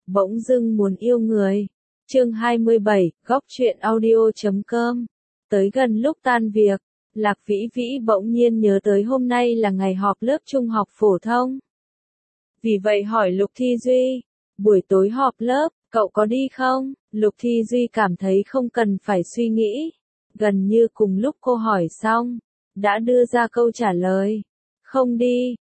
bỗng dưng muốn yêu người. Chương 27, góc truyện audio.com. Tới gần lúc tan việc, Lạc Vĩ Vĩ bỗng nhiên nhớ tới hôm nay là ngày họp lớp trung học phổ thông. Vì vậy hỏi Lục Thi Duy, buổi tối họp lớp, cậu có đi không? Lục Thi Duy cảm thấy không cần phải suy nghĩ. Gần như cùng lúc cô hỏi xong, đã đưa ra câu trả lời. Không đi,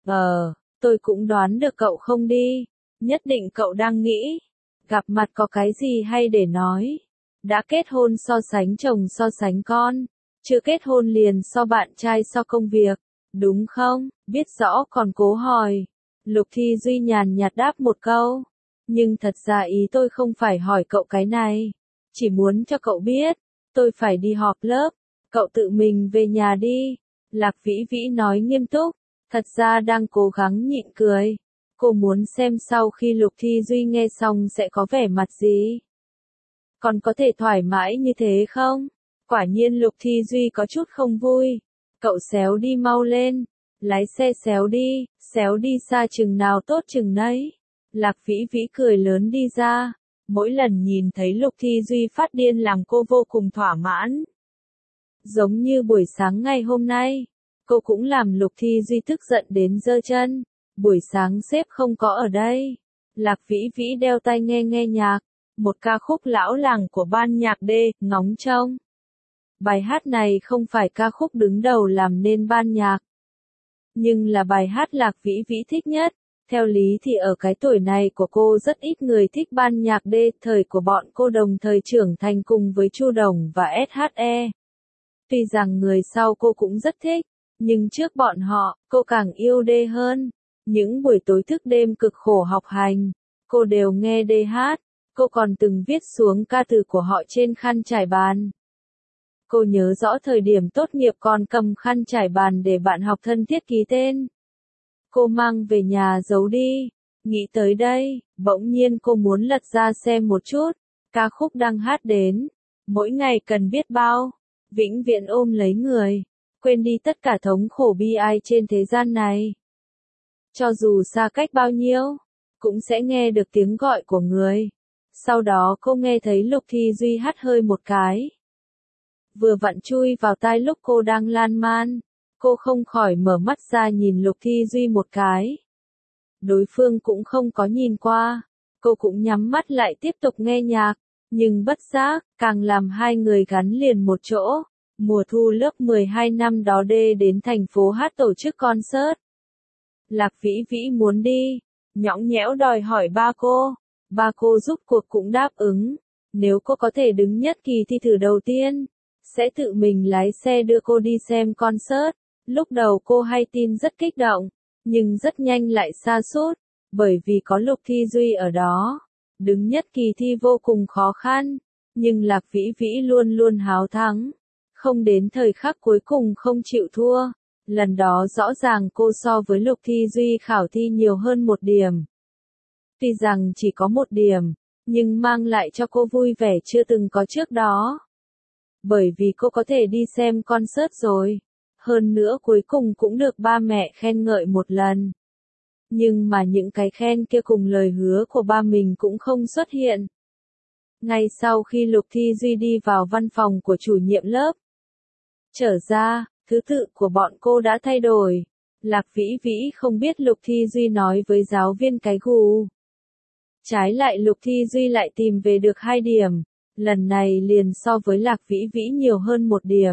tôi cũng đoán được cậu không đi. Nhất định cậu đang nghĩ, gặp mặt có cái gì hay để nói. Đã kết hôn so sánh chồng so sánh con, chưa kết hôn liền so bạn trai so công việc, đúng không? Biết rõ còn cố hỏi. Lục Thi Duy nhàn nhạt đáp một câu. Nhưng thật ra ý tôi không phải hỏi cậu cái này. Chỉ muốn cho cậu biết, tôi phải đi họp lớp. Cậu tự mình về nhà đi. Lạc Vĩ Vĩ nói nghiêm túc, thật ra đang cố gắng nhịn cười. Cô muốn xem sau khi Lục Thi Duy nghe xong sẽ có vẻ mặt gì. Còn có thể thoải mái như thế không? Quả nhiên Lục Thi Duy có chút không vui. Cậu xéo đi mau lên. Lái xe xéo đi xa chừng nào tốt chừng nấy. Lạc Vĩ Vĩ cười lớn đi ra. Mỗi lần nhìn thấy Lục Thi Duy phát điên làm cô vô cùng thỏa mãn. Giống như buổi sáng ngày hôm nay, cô cũng làm Lục Thi Duy tức giận đến giơ chân. Buổi sáng sếp không có ở đây. Lạc Vĩ Vĩ đeo tai nghe nhạc. Một ca khúc lão làng của ban nhạc D, ngóng trông. Bài hát này không phải ca khúc đứng đầu làm nên ban nhạc. Nhưng là bài hát Lạc Vĩ Vĩ thích nhất. Theo lý thì ở cái tuổi này của cô rất ít người thích ban nhạc D, thời của bọn cô đồng thời trưởng thành cùng với Chu Đồng và SHE. Tuy rằng người sau cô cũng rất thích, nhưng trước bọn họ, cô càng yêu D hơn. Những buổi tối thức đêm cực khổ học hành, cô đều nghe D hát. Cô còn từng viết xuống ca từ của họ trên khăn trải bàn. Cô nhớ rõ thời điểm tốt nghiệp còn cầm khăn trải bàn để bạn học thân thiết ký tên. Cô mang về nhà giấu đi. Nghĩ tới đây, bỗng nhiên cô muốn lật ra xem một chút. Ca khúc đang hát đến. Mỗi ngày cần biết bao. Vĩnh viễn ôm lấy người. Quên đi tất cả thống khổ bi ai trên thế gian này. Cho dù xa cách bao nhiêu, cũng sẽ nghe được tiếng gọi của người. Sau đó cô nghe thấy Lục Thi Duy hắt hơi một cái. Vừa vặn chui vào tai lúc cô đang lan man. Cô không khỏi mở mắt ra nhìn Lục Thi Duy một cái. Đối phương cũng không có nhìn qua. Cô cũng nhắm mắt lại tiếp tục nghe nhạc. Nhưng bất giác, càng làm hai người gắn liền một chỗ. Mùa thu lớp 12 năm đó D đến thành phố hát tổ chức concert. Lạc Vĩ Vĩ muốn đi. Nhõng nhẽo đòi hỏi ba cô. Ba cô giúp cuộc cũng đáp ứng. Nếu cô có thể đứng nhất kỳ thi thử đầu tiên, sẽ tự mình lái xe đưa cô đi xem concert. Lúc đầu cô hay tin rất kích động, nhưng rất nhanh lại sa sút, bởi vì có Lục Thi Duy ở đó. Đứng nhất kỳ thi vô cùng khó khăn, nhưng Lạc Vĩ Vĩ luôn luôn háo thắng. Không đến thời khắc cuối cùng không chịu thua. Lần đó rõ ràng cô so với Lục Thi Duy khảo thi nhiều hơn một điểm. Tuy rằng chỉ có một điểm, nhưng mang lại cho cô vui vẻ chưa từng có trước đó. Bởi vì cô có thể đi xem concert rồi. Hơn nữa cuối cùng cũng được ba mẹ khen ngợi một lần. Nhưng mà những cái khen kia cùng lời hứa của ba mình cũng không xuất hiện. Ngay sau khi Lục Thi Duy đi vào văn phòng của chủ nhiệm lớp, trở ra, thứ tự của bọn cô đã thay đổi. Lạc Vĩ Vĩ không biết Lục Thi Duy nói với giáo viên cái gù. Trái lại Lục Thi Duy lại tìm về được 2 điểm. Lần này liền so với Lạc Vĩ Vĩ nhiều hơn 1 điểm.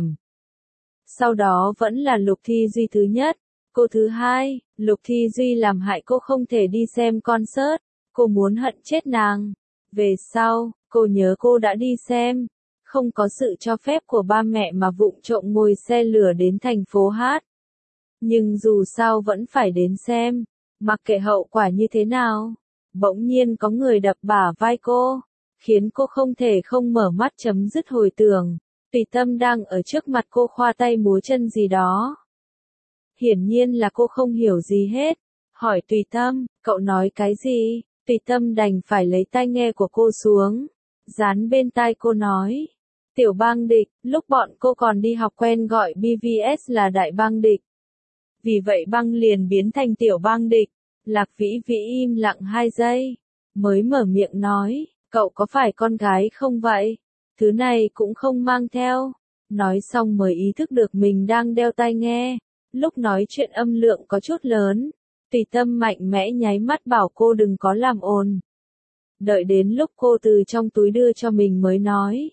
Sau đó vẫn là Lục Thi Duy thứ nhất. Cô thứ hai, Lục Thi Duy làm hại cô không thể đi xem concert. Cô muốn hận chết nàng. Về sau, cô nhớ cô đã đi xem. Không có sự cho phép của ba mẹ mà vụng trộm ngồi xe lửa đến thành phố hát. Nhưng dù sao vẫn phải đến xem. Mặc kệ hậu quả như thế nào. Bỗng nhiên có người đập bả vai cô. Khiến cô không thể không mở mắt chấm dứt hồi tưởng. Tùy Tâm đang ở trước mặt cô khoa tay múa chân gì đó. Hiển nhiên là cô không hiểu gì hết. Hỏi Tùy Tâm, cậu nói cái gì? Tùy Tâm đành phải lấy tai nghe của cô xuống. Dán bên tai cô nói. Tiểu bang địch, lúc bọn cô còn đi học quen gọi BVS là đại bang địch. Vì vậy băng liền biến thành tiểu bang địch. Lạc Vĩ Vĩ im lặng 2 giây. mới mở miệng nói, cậu có phải con gái không vậy? Thứ này cũng không mang theo. Nói xong mới ý thức được mình đang đeo tai nghe. Lúc nói chuyện âm lượng có chút lớn. Tùy Tâm mạnh mẽ nháy mắt bảo cô đừng có làm ồn. Đợi đến lúc cô từ trong túi đưa cho mình mới nói.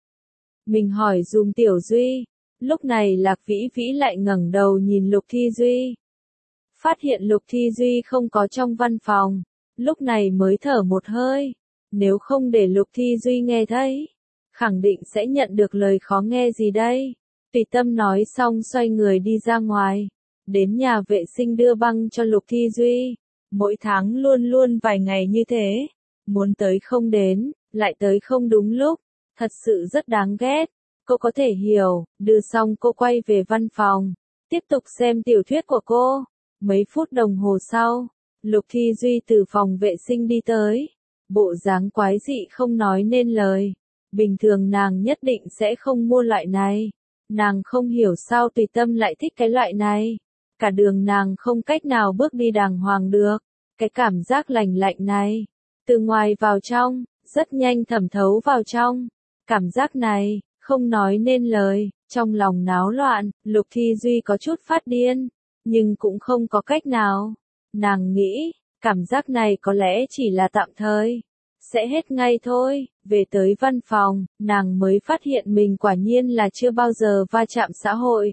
Mình hỏi dùm Tiểu Duy. Lúc này Lạc Vĩ Vĩ lại ngẩng đầu nhìn Lục Thi Duy. Phát hiện Lục Thi Duy không có trong văn phòng. Lúc này mới thở một hơi. Nếu không để Lục Thi Duy nghe thấy, khẳng định sẽ nhận được lời khó nghe gì đây. Tùy Tâm nói xong xoay người đi ra ngoài. Đến nhà vệ sinh đưa băng cho Lục Thi Duy. Mỗi tháng luôn luôn vài ngày như thế. Muốn tới không đến, lại tới không đúng lúc. Thật sự rất đáng ghét. Cô có thể hiểu. Đưa xong cô quay về văn phòng. Tiếp tục xem tiểu thuyết của cô. Mấy phút đồng hồ sau, Lục Thi Duy từ phòng vệ sinh đi tới. Bộ dáng quái dị không nói nên lời. Bình thường nàng nhất định sẽ không mua loại này. Nàng không hiểu sao Tùy Tâm lại thích cái loại này. Cả đường nàng không cách nào bước đi đàng hoàng được. Cái cảm giác lành lạnh này, từ ngoài vào trong, rất nhanh thẩm thấu vào trong. Cảm giác này, không nói nên lời, trong lòng náo loạn, Lục Thi Duy có chút phát điên, nhưng cũng không có cách nào. Nàng nghĩ, cảm giác này có lẽ chỉ là tạm thời, sẽ hết ngay thôi. Về tới văn phòng, nàng mới phát hiện mình quả nhiên là chưa bao giờ va chạm xã hội.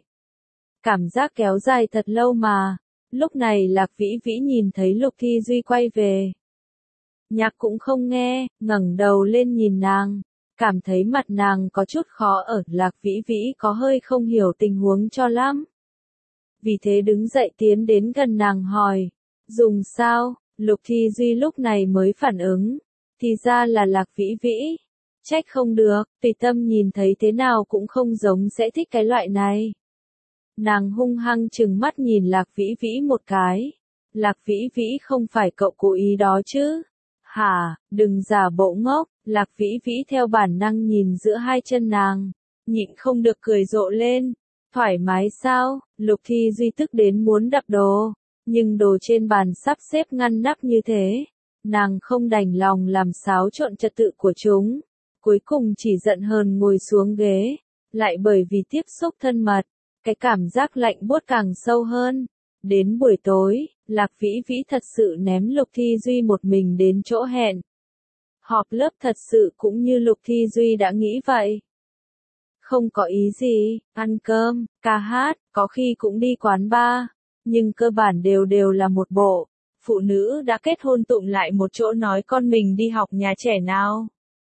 Cảm giác kéo dài thật lâu mà. Lúc này Lạc Vĩ Vĩ nhìn thấy Lục Thi Duy quay về. Nhạc cũng không nghe, ngẩng đầu lên nhìn nàng. Cảm thấy mặt nàng có chút khó ở. Lạc Vĩ Vĩ có hơi không hiểu tình huống cho lắm. Vì thế đứng dậy tiến đến gần nàng hỏi. Dùng sao? Lục Thi Duy lúc này mới phản ứng. Thì ra là Lạc Vĩ Vĩ. Trách không được, Tùy Tâm nhìn thấy thế nào cũng không giống sẽ thích cái loại này. Nàng hung hăng trừng mắt nhìn Lạc Vĩ Vĩ một cái. Lạc Vĩ Vĩ không phải cậu cố ý đó chứ? Hả, đừng giả bộ ngốc. Lạc Vĩ Vĩ theo bản năng nhìn giữa hai chân nàng. Nhịn không được cười rộ lên. Thoải mái sao? Lục Thi Duy tức đến muốn đập đồ. Nhưng đồ trên bàn sắp xếp ngăn nắp như thế. Nàng không đành lòng làm xáo trộn trật tự của chúng. Cuối cùng chỉ giận hờn ngồi xuống ghế. Lại bởi vì tiếp xúc thân mật, cái cảm giác lạnh buốt càng sâu hơn. Đến buổi tối, Lạc Vĩ Vĩ thật sự ném Lục Thi Duy một mình đến chỗ hẹn. Họp lớp thật sự cũng như Lục Thi Duy đã nghĩ vậy. Không có ý gì, ăn cơm, ca hát, có khi cũng đi quán bar. Nhưng cơ bản đều là một bộ. Phụ nữ đã kết hôn tụm lại một chỗ nói con mình đi học nhà trẻ nào.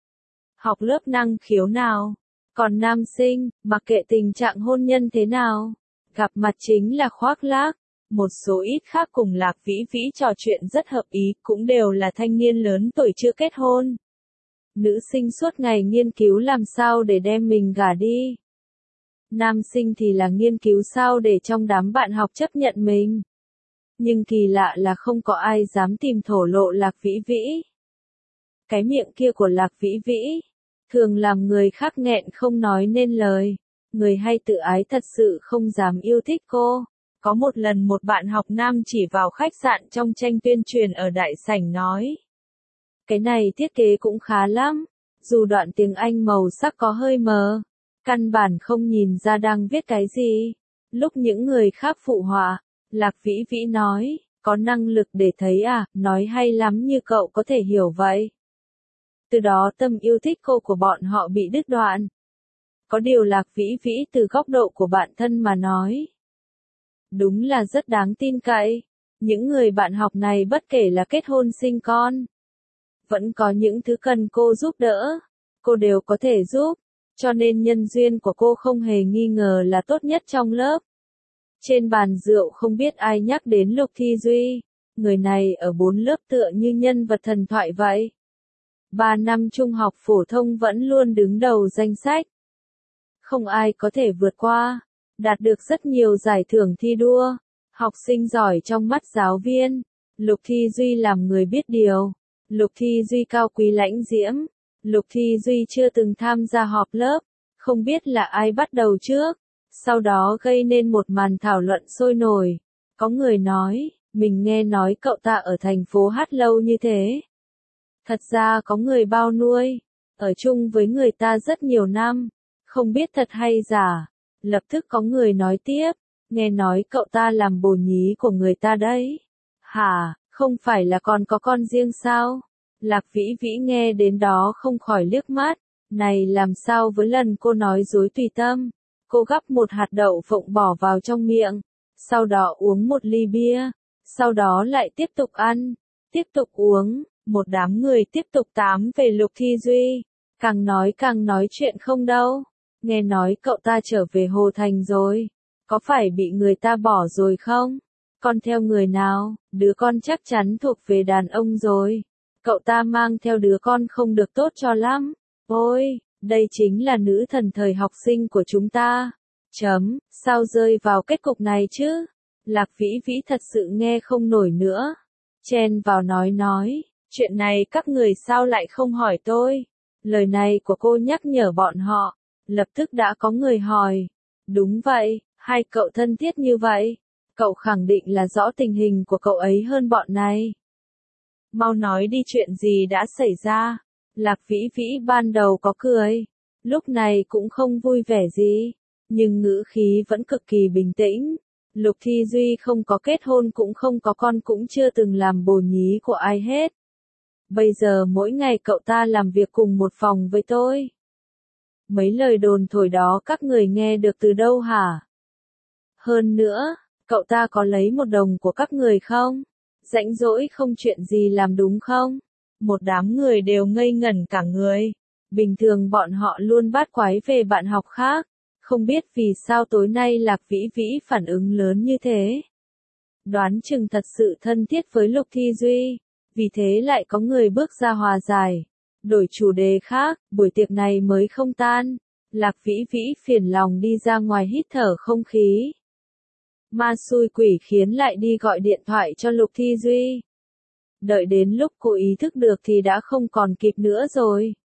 Học lớp năng khiếu nào. Còn nam sinh, mặc kệ tình trạng hôn nhân thế nào, gặp mặt chính là khoác lác. Một số ít khác cùng Lạc Vĩ Vĩ trò chuyện rất hợp ý, cũng đều là thanh niên lớn tuổi chưa kết hôn. Nữ sinh suốt ngày nghiên cứu làm sao để đem mình gả đi. Nam sinh thì là nghiên cứu sao để trong đám bạn học chấp nhận mình. Nhưng kỳ lạ là không có ai dám tìm thổ lộ Lạc Vĩ Vĩ. Cái miệng kia của Lạc Vĩ Vĩ thường làm người khác nghẹn không nói nên lời. Người hay tự ái thật sự không dám yêu thích cô. Có một lần một bạn học nam chỉ vào khách sạn trong tranh tuyên truyền ở đại sảnh nói. Cái này thiết kế cũng khá lắm. Dù đoạn tiếng Anh màu sắc có hơi mờ. Căn bản không nhìn ra đang viết cái gì. Lúc những người khác phụ họa, Lạc Vĩ Vĩ nói, có năng lực để thấy à, nói hay lắm như cậu có thể hiểu vậy. Từ đó tâm yêu thích cô của bọn họ bị đứt đoạn. Có điều Lạc Vĩ Vĩ từ góc độ của bạn thân mà nói. Đúng là rất đáng tin cậy. Những người bạn học này bất kể là kết hôn sinh con, vẫn có những thứ cần cô giúp đỡ, cô đều có thể giúp. Cho nên nhân duyên của cô không hề nghi ngờ là tốt nhất trong lớp. Trên bàn rượu không biết ai nhắc đến Lục Thi Duy. Người này ở 4 lớp tựa như nhân vật thần thoại vậy. 3 năm trung học phổ thông vẫn luôn đứng đầu danh sách. Không ai có thể vượt qua. Đạt được rất nhiều giải thưởng thi đua. Học sinh giỏi trong mắt giáo viên. Lục Thi Duy làm người biết điều. Lục Thi Duy cao quý lãnh diễm. Lục Thi Duy chưa từng tham gia họp lớp. Không biết là ai bắt đầu trước. Sau đó gây nên một màn thảo luận sôi nổi. Có người nói, mình nghe nói cậu ta ở thành phố hát lâu như thế. Thật ra có người bao nuôi, ở chung với người ta rất nhiều năm, không biết thật hay giả. Lập tức có người nói tiếp, nghe nói cậu ta làm bồ nhí của người ta đấy. Hả, không phải là còn có con riêng sao? Lạc Vĩ Vĩ nghe đến đó không khỏi liếc mắt, này làm sao với lần cô nói dối tùy tâm. Cô gắp một hạt đậu phộng bỏ vào trong miệng, sau đó uống một ly bia, sau đó lại tiếp tục ăn, tiếp tục uống, một đám người tiếp tục tám về Lục Thi Duy, càng nói chuyện không đâu. Nghe nói cậu ta trở về Hồ Thành rồi, có phải bị người ta bỏ rồi không? Con theo người nào, đứa con chắc chắn thuộc về đàn ông rồi. Cậu ta mang theo đứa con không được tốt cho lắm. Ôi, đây chính là nữ thần thời học sinh của chúng ta. Sao rơi vào kết cục này chứ? Lạc Vĩ Vĩ thật sự nghe không nổi nữa. Chen vào nói, chuyện này các người sao lại không hỏi tôi? Lời này của cô nhắc nhở bọn họ. Lập tức đã có người hỏi. Đúng vậy, hai cậu thân thiết như vậy. Cậu khẳng định là rõ tình hình của cậu ấy hơn bọn này. Mau nói đi, chuyện gì đã xảy ra? Lạc Vĩ Vĩ ban đầu có cười, lúc này cũng không vui vẻ gì, nhưng ngữ khí vẫn cực kỳ bình tĩnh. Lục Thi Duy không có kết hôn cũng không có con cũng chưa từng làm bồ nhí của ai hết. Bây giờ mỗi ngày cậu ta làm việc cùng một phòng với tôi. Mấy lời đồn thổi đó các người nghe được từ đâu hả? Hơn nữa, cậu ta có lấy một đồng của các người không? Rảnh rỗi không chuyện gì làm đúng không? Một đám người đều ngây ngẩn cả người. Bình thường bọn họ luôn bát quái về bạn học khác. Không biết vì sao tối nay Lạc Vĩ Vĩ phản ứng lớn như thế. Đoán chừng thật sự thân thiết với Lục Thi Duy. Vì thế lại có người bước ra hòa giải. Đổi chủ đề khác, buổi tiệc này mới không tan. Lạc Vĩ Vĩ phiền lòng đi ra ngoài hít thở không khí. Ma xui quỷ khiến lại đi gọi điện thoại cho Lục Thi Duy. Đợi đến lúc cô ý thức được thì đã không còn kịp nữa rồi.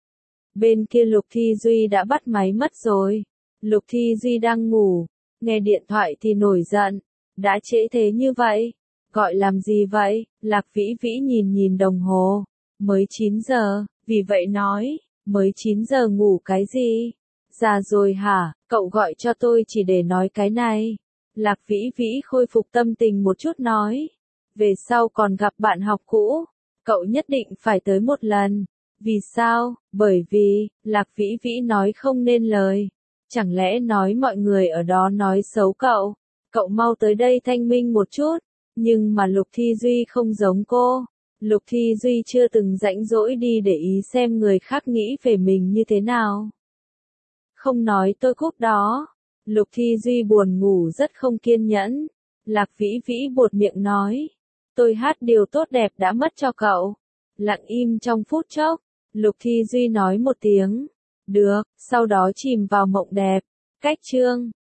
Bên kia Lục Thi Duy đã bắt máy mất rồi. Lục Thi Duy đang ngủ, nghe điện thoại thì nổi giận. Đã trễ thế như vậy, gọi làm gì vậy? Lạc Vĩ Vĩ nhìn đồng hồ, mới 9 giờ, vì vậy nói, mới 9 giờ ngủ cái gì? Già rồi hả, cậu gọi cho tôi chỉ để nói cái này. Lạc Vĩ Vĩ khôi phục tâm tình một chút nói. Về sau còn gặp bạn học cũ, cậu nhất định phải tới một lần. Vì sao? Bởi vì, Lạc Vĩ Vĩ nói không nên lời. Chẳng lẽ nói mọi người ở đó nói xấu cậu? Cậu mau tới đây thanh minh một chút. Nhưng mà Lục Thi Duy không giống cô. Lục Thi Duy chưa từng rãnh rỗi đi để ý xem người khác nghĩ về mình như thế nào. Không nói tôi cúp đó. Lục Thi Duy buồn ngủ rất không kiên nhẫn. Lạc Vĩ Vĩ buột miệng nói. Tôi hát điều tốt đẹp đã mất cho cậu. Lặng im trong phút chốc. Lục Thi Duy nói một tiếng. Được, sau đó chìm vào mộng đẹp. Cách chương